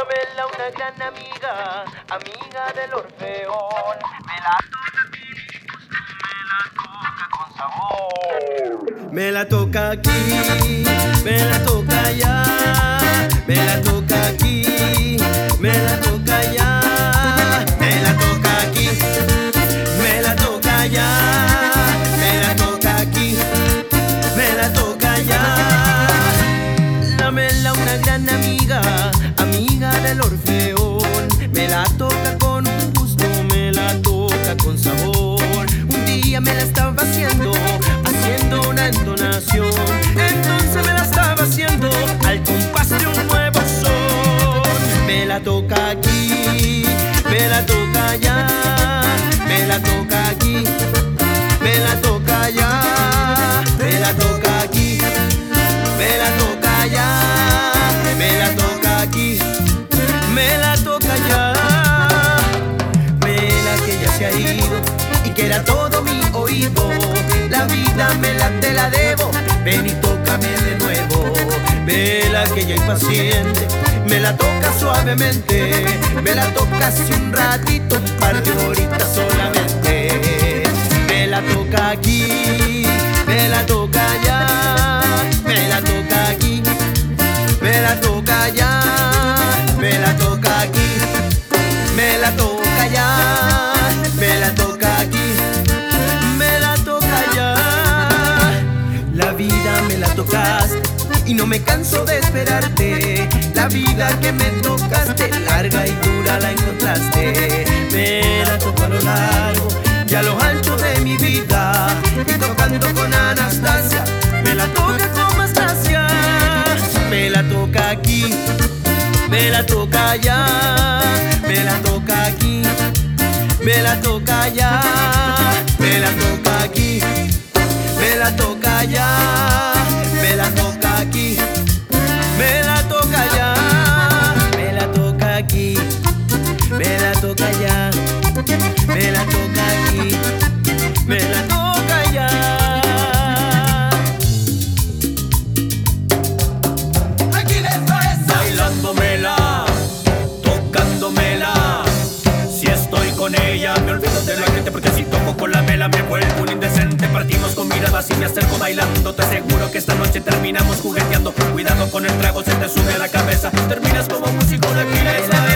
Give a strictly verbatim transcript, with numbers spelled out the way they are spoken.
Pamela, una gran amiga, amiga del Orfeón. Me la toca con gusto, me la toca con sabor. Me la toca aquí, me la toca allá, me la toca aquí, me la toca allá, me la toca aquí, me la toca allá, me la toca aquí, me la toca allá. La Mela, una gran amiga, amiga del Orfeón. Me la toca con gusto, me la toca con sabor. Un día me la estaba haciendo, haciendo una entonación. Entonces me la estaba haciendo al compás de un nuevo son. Me la toca aquí, me la toca allá, me la toca aquí, me la toca allá, me la toca aquí, me la toca allá, me la toca aquí, me la toca allá. Mela que ya se ha ido y que era todo mi oído. La vida me la te la debo, ven y tócame de nuevo. Mela que ya impaciente, me la toca suavemente. Me la toca hace un ratito, un par de horitas solamente. Me la toca aquí, me la toca allá, me la toca aquí, me la toca allá, me la toca aquí, me la toca allá, me la toca aquí, me la toca allá. La vida me la tocaste y no me canso de esperarte. La vida que me tocaste, larga y dura la encontraste. Me la toco a lo largo y a lo ancho de mi vida. Y tocando con Anastasia, me la toca con más gracia. Me la toca aquí, me la toca allá, me la toca aquí, me la toca allá, me la toca aquí, me la toca allá, me la toca aquí, me la toca allá, me la toca aquí, me la toca allá, me la toca aquí, me la toca allá. Bailándomela, tocándomela. Si estoy con ella me olvido de la gente, porque si toco con la Mela me vuelvo un indecente. Partimos con miradas y me acerco bailando. Te aseguro que esta noche terminamos jugueteando. Cuidado con el trago, se te sube a la cabeza. Terminas como músico de Aquiles.